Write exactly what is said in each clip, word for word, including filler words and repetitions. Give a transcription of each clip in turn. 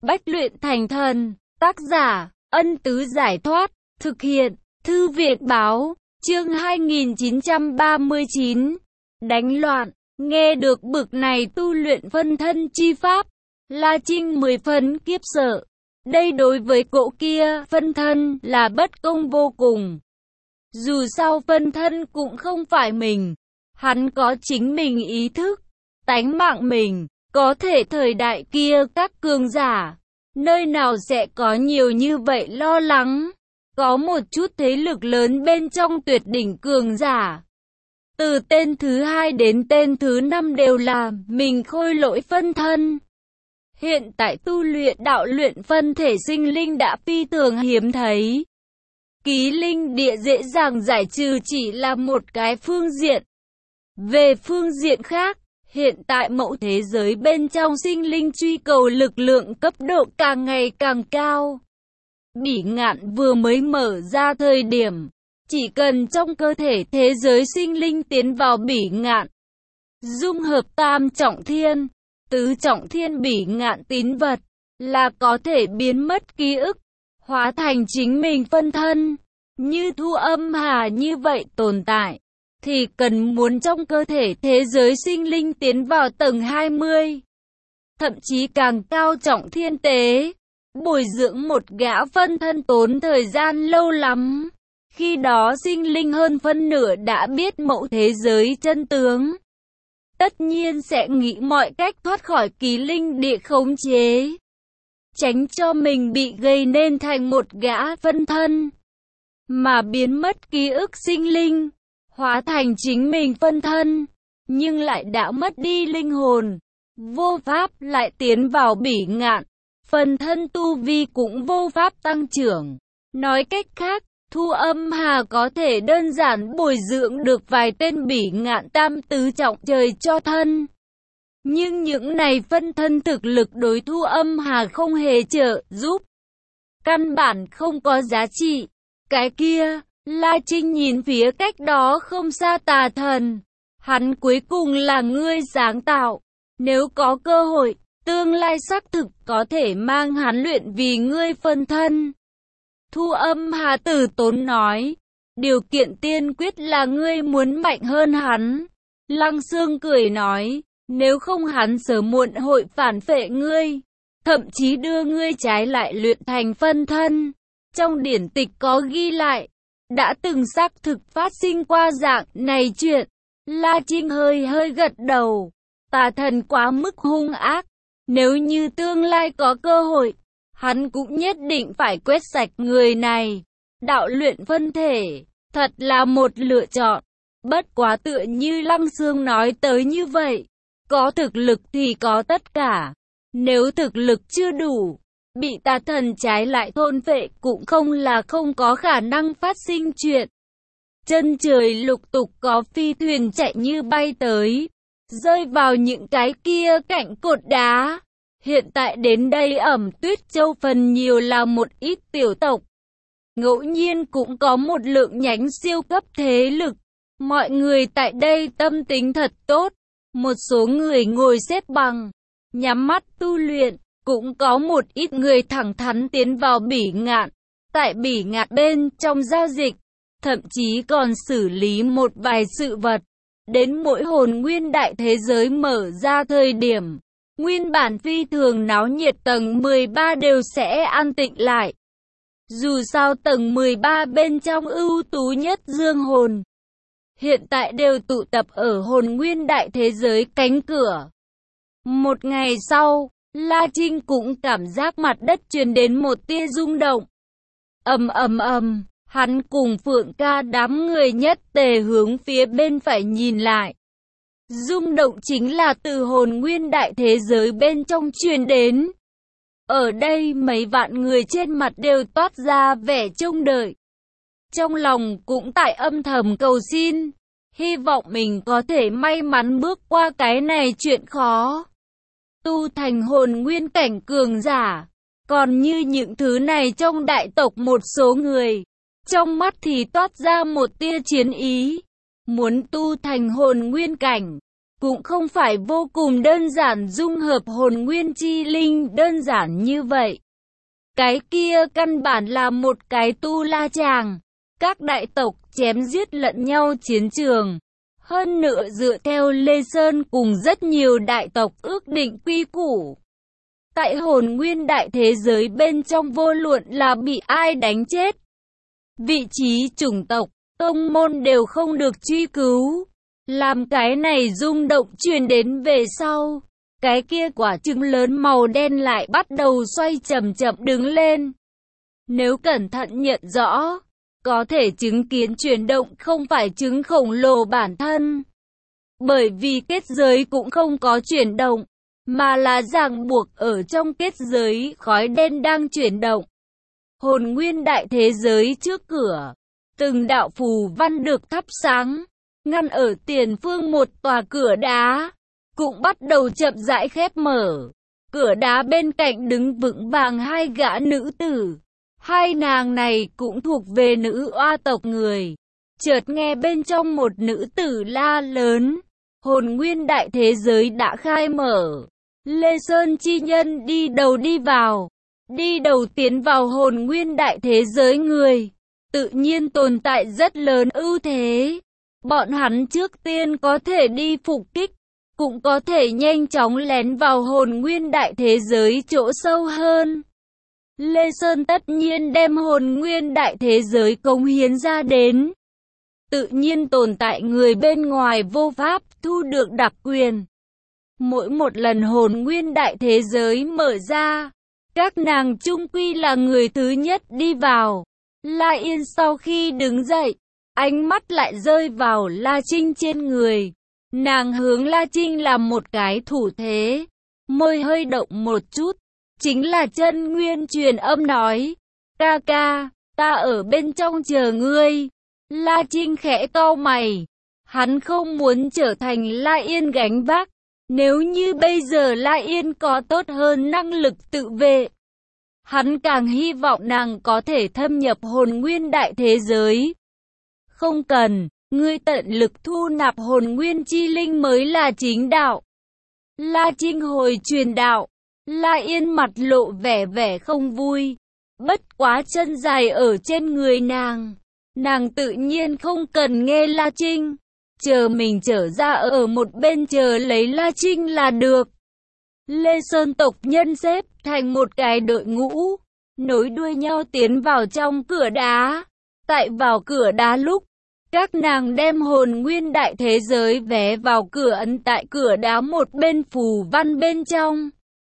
bách luyện thành thần. Tác giả, Ân Tứ Giải Thoát. Thực hiện, Thư Viện Báo. Chương hai nghìn chín trăm ba mươi chín. Đánh loạn. Nghe được bực này tu luyện phân thân chi pháp, La Trinh mười phần khiếp sợ. Đây đối với cỗ kia, phân thân, là bất công vô cùng. Dù sao phân thân cũng không phải mình. Hắn có chính mình ý thức, tánh mạng mình. Có thể thời đại kia các cường giả, nơi nào sẽ có nhiều như vậy lo lắng. Có một chút thế lực lớn bên trong tuyệt đỉnh cường giả. Từ tên thứ hai đến tên thứ năm đều là mình khôi lỗi phân thân. Hiện tại tu luyện đạo luyện phân thể sinh linh đã phi thường hiếm thấy. Ký linh địa dễ dàng giải trừ chỉ là một cái phương diện. Về phương diện khác, hiện tại mẫu thế giới bên trong sinh linh truy cầu lực lượng cấp độ càng ngày càng cao. Bỉ ngạn vừa mới mở ra thời điểm, chỉ cần trong cơ thể thế giới sinh linh tiến vào bỉ ngạn, dung hợp tam trọng thiên, tứ trọng thiên bỉ ngạn tín vật, là có thể biến mất ký ức, hóa thành chính mình phân thân. Như Thu Âm Hà như vậy tồn tại, thì cần muốn trong cơ thể thế giới sinh linh tiến vào tầng hai mươi, thậm chí càng cao trọng thiên tế. Bồi dưỡng một gã phân thân tốn thời gian lâu lắm. Khi đó sinh linh hơn phân nửa đã biết mẫu thế giới chân tướng. Tất nhiên sẽ nghĩ mọi cách thoát khỏi ký linh địa khống chế, tránh cho mình bị gây nên thành một gã phân thân, mà biến mất ký ức sinh linh, hóa thành chính mình phân thân, nhưng lại đã mất đi linh hồn, vô pháp lại tiến vào bỉ ngạn. Phần thân tu vi cũng vô pháp tăng trưởng. Nói cách khác, Thu Âm Hà có thể đơn giản bồi dưỡng được vài tên bỉ ngạn tam tứ trọng trời cho thân. Nhưng những này phân thân thực lực đối Thu Âm Hà không hề trợ giúp. Căn bản không có giá trị. Cái kia, La Trinh nhìn phía cách đó không xa tà thần. Hắn cuối cùng là ngươi sáng tạo. Nếu có cơ hội, tương lai xác thực có thể mang hắn luyện vì ngươi phân thân. Thu Âm Hà tử tốn nói, điều kiện tiên quyết là ngươi muốn mạnh hơn hắn. Lăng Xương cười nói, nếu không hắn sớm muộn hội phản phệ ngươi, thậm chí đưa ngươi trái lại luyện thành phân thân. Trong điển tịch có ghi lại, đã từng xác thực phát sinh qua dạng này chuyện. La Trinh hơi hơi gật đầu, tà thần quá mức hung ác. Nếu như tương lai có cơ hội, hắn cũng nhất định phải quét sạch người này. Đạo luyện phân thể, thật là một lựa chọn. Bất quá tựa như Lăng Xương nói tới như vậy, có thực lực thì có tất cả. Nếu thực lực chưa đủ, bị tà thần trái lại thôn phệ cũng không là không có khả năng phát sinh chuyện. Chân trời lục tục có phi thuyền chạy như bay tới, rơi vào những cái kia cạnh cột đá. Hiện tại đến đây Ẩm Tuyết Châu phần nhiều là một ít tiểu tộc. Ngẫu nhiên cũng có một lượng nhánh siêu cấp thế lực. Mọi người tại đây tâm tính thật tốt. Một số người ngồi xếp bằng, nhắm mắt tu luyện. Cũng có một ít người thẳng thắn tiến vào bỉ ngạn. Tại bỉ ngạn bên trong giao dịch, thậm chí còn xử lý một vài sự vật. Đến mỗi hồn nguyên đại thế giới mở ra thời điểm, nguyên bản phi thường náo nhiệt tầng mười ba đều sẽ an tĩnh lại. Dù sao tầng mười ba bên trong ưu tú nhất dương hồn, hiện tại đều tụ tập ở hồn nguyên đại thế giới cánh cửa. Một ngày sau, La Trinh cũng cảm giác mặt đất truyền đến một tia rung động. Ầm ầm ầm, hắn cùng Phượng Ca đám người nhất tề hướng phía bên phải nhìn lại. Rung động chính là từ hồn nguyên đại thế giới bên trong truyền đến. Ở đây mấy vạn người trên mặt đều toát ra vẻ trông đợi. Trong lòng cũng tại âm thầm cầu xin, hy vọng mình có thể may mắn bước qua cái này chuyện khó. Tu thành hồn nguyên cảnh cường giả. Còn như những thứ này trong đại tộc một số người, trong mắt thì toát ra một tia chiến ý. Muốn tu thành hồn nguyên cảnh, cũng không phải vô cùng đơn giản dung hợp hồn nguyên chi linh đơn giản như vậy. Cái kia căn bản là một cái tu la tràng, các đại tộc chém giết lẫn nhau chiến trường. Hơn nữa dựa theo Lê Sơn cùng rất nhiều đại tộc ước định quy củ. Tại hồn nguyên đại thế giới bên trong vô luận là bị ai đánh chết, vị trí chủng tộc, tông môn đều không được truy cứu. Làm cái này rung động truyền đến về sau, cái kia quả trứng lớn màu đen lại bắt đầu xoay chậm chậm đứng lên. Nếu cẩn thận nhận rõ, có thể chứng kiến chuyển động không phải trứng khổng lồ bản thân. Bởi vì kết giới cũng không có chuyển động, mà là ràng buộc ở trong kết giới khói đen đang chuyển động. Hồn nguyên đại thế giới trước cửa, từng đạo phù văn được thắp sáng, ngăn ở tiền phương một tòa cửa đá, cũng bắt đầu chậm rãi khép mở. Cửa đá bên cạnh đứng vững vàng hai gã nữ tử. Hai nàng này cũng thuộc về nữ oa tộc người. Chợt nghe bên trong một nữ tử la lớn, hồn nguyên đại thế giới đã khai mở. Lê Sơn chi nhân đi đầu đi vào, đi đầu tiến vào hồn nguyên đại thế giới người, tự nhiên tồn tại rất lớn ưu thế. Bọn hắn trước tiên có thể đi phục kích, cũng có thể nhanh chóng lén vào hồn nguyên đại thế giới chỗ sâu hơn. Lê Sơn tất nhiên đem hồn nguyên đại thế giới cống hiến ra đến. Tự nhiên tồn tại người bên ngoài vô pháp thu được đặc quyền. Mỗi một lần hồn nguyên đại thế giới mở ra, các nàng chung quy là người thứ nhất đi vào. La Yên sau khi đứng dậy, ánh mắt lại rơi vào La Trinh trên người. Nàng hướng La Trinh làm một cái thủ thế, môi hơi động một chút. Chính là chân nguyên truyền âm nói, ca ca, ta ở bên trong chờ ngươi. La Trinh khẽ cau mày, hắn không muốn trở thành La Yên gánh vác. Nếu như bây giờ La Yên có tốt hơn năng lực tự vệ, hắn càng hy vọng nàng có thể thâm nhập hồn nguyên đại thế giới. Không cần, ngươi tận lực thu nạp hồn nguyên chi linh mới là chính đạo. La Trinh hồi truyền đạo. La Yên mặt lộ vẻ vẻ không vui. Bất quá chân dài ở trên người nàng, nàng tự nhiên không cần nghe La Trinh. Chờ mình trở ra ở một bên chờ lấy La Trinh là được. Lê Sơn tộc nhân xếp thành một cái đội ngũ, nối đuôi nhau tiến vào trong cửa đá. Tại vào cửa đá lúc, các nàng đem hồn nguyên đại thế giới vé vào cửa ấn tại cửa đá một bên phù văn bên trong.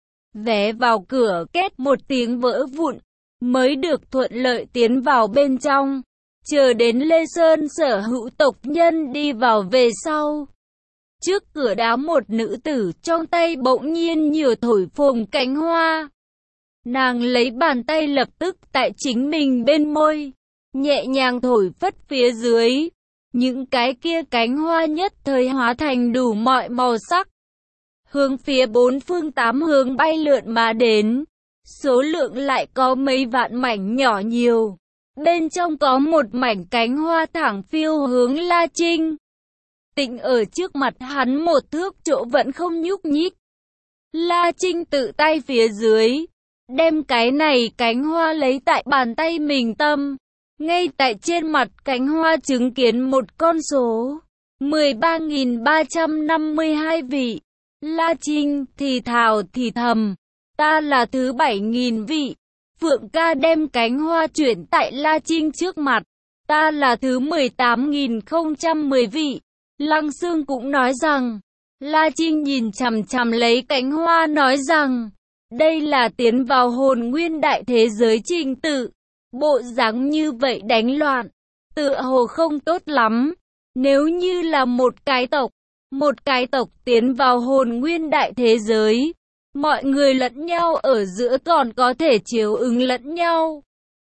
Vé vào cửa két một tiếng vỡ vụn, mới được thuận lợi tiến vào bên trong. Chờ đến Lê Sơn sở hữu tộc nhân đi vào về sau. Trước cửa đá một nữ tử trong tay bỗng nhiên nhiều thổi phồng cánh hoa. Nàng lấy bàn tay lập tức tại chính mình bên môi, nhẹ nhàng thổi phất phía dưới. Những cái kia cánh hoa nhất thời hóa thành đủ mọi màu sắc, hướng phía bốn phương tám hướng bay lượn mà đến. Số lượng lại có mấy vạn mảnh nhỏ nhiều. Bên trong có một mảnh cánh hoa thẳng phiêu hướng La Trinh. Tịnh ở trước mặt hắn một thước chỗ vẫn không nhúc nhích. La Trinh tự tay phía dưới, đem cái này cánh hoa lấy tại bàn tay mình tâm. Ngay tại trên mặt cánh hoa chứng kiến một con số mười ba nghìn ba trăm năm mươi hai vị. La Trinh thì thào thì thầm, ta là thứ bảy nghìn vị. Phượng ca đem cánh hoa chuyển tại La Trinh trước mặt, ta là thứ mười tám nghìn không trăm mười vị. Lăng Xương cũng nói rằng, La Trinh nhìn chằm chằm lấy cánh hoa nói rằng, đây là tiến vào hồn nguyên đại thế giới trình tự. Bộ dáng như vậy đánh loạn, tựa hồ không tốt lắm. Nếu như là một cái tộc, một cái tộc tiến vào hồn nguyên đại thế giới, mọi người lẫn nhau ở giữa còn có thể chiếu ứng lẫn nhau.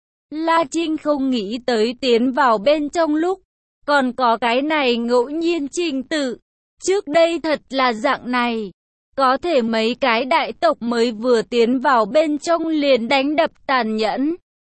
La Trinh không nghĩ tới tiến vào bên trong lúc, còn có cái này ngẫu nhiên trình tự. Trước đây thật là dạng này, có thể mấy cái đại tộc mới vừa tiến vào bên trong liền đánh đập tàn nhẫn.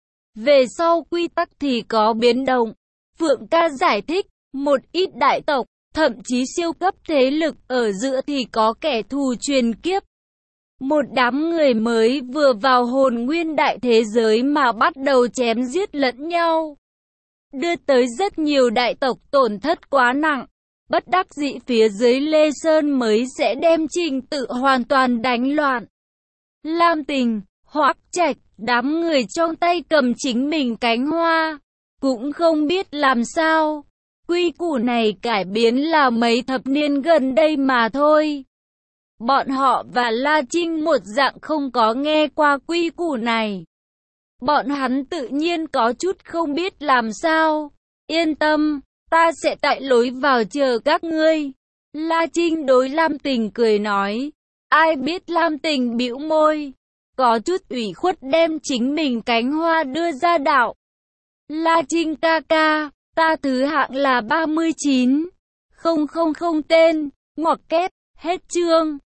Về sau quy tắc thì có biến động. Phượng ca giải thích, một ít đại tộc, thậm chí siêu cấp thế lực, ở giữa thì có kẻ thù truyền kiếp. Một đám người mới vừa vào hồn nguyên đại thế giới mà bắt đầu chém giết lẫn nhau, đưa tới rất nhiều đại tộc tổn thất quá nặng. Bất đắc dĩ phía dưới Lê Sơn mới sẽ đem trình tự hoàn toàn đánh loạn. Lam Tình, Hoắc Trạch, đám người trong tay cầm chính mình cánh hoa, cũng không biết làm sao. Quy củ này cải biến là mấy thập niên gần đây mà thôi. Bọn họ và La Trinh một dạng không có nghe qua quy củ này. Bọn hắn tự nhiên có chút không biết làm sao. Yên tâm, ta sẽ tại lối vào chờ các ngươi. La Trinh đối Lam Tình cười nói. Ai biết Lam Tình bĩu môi, có chút ủy khuất đem chính mình cánh hoa đưa ra đạo. La Trinh ca ca, ta thứ hạng là ba mươi chín. Không không không tên, ngoặc kép, hết chương.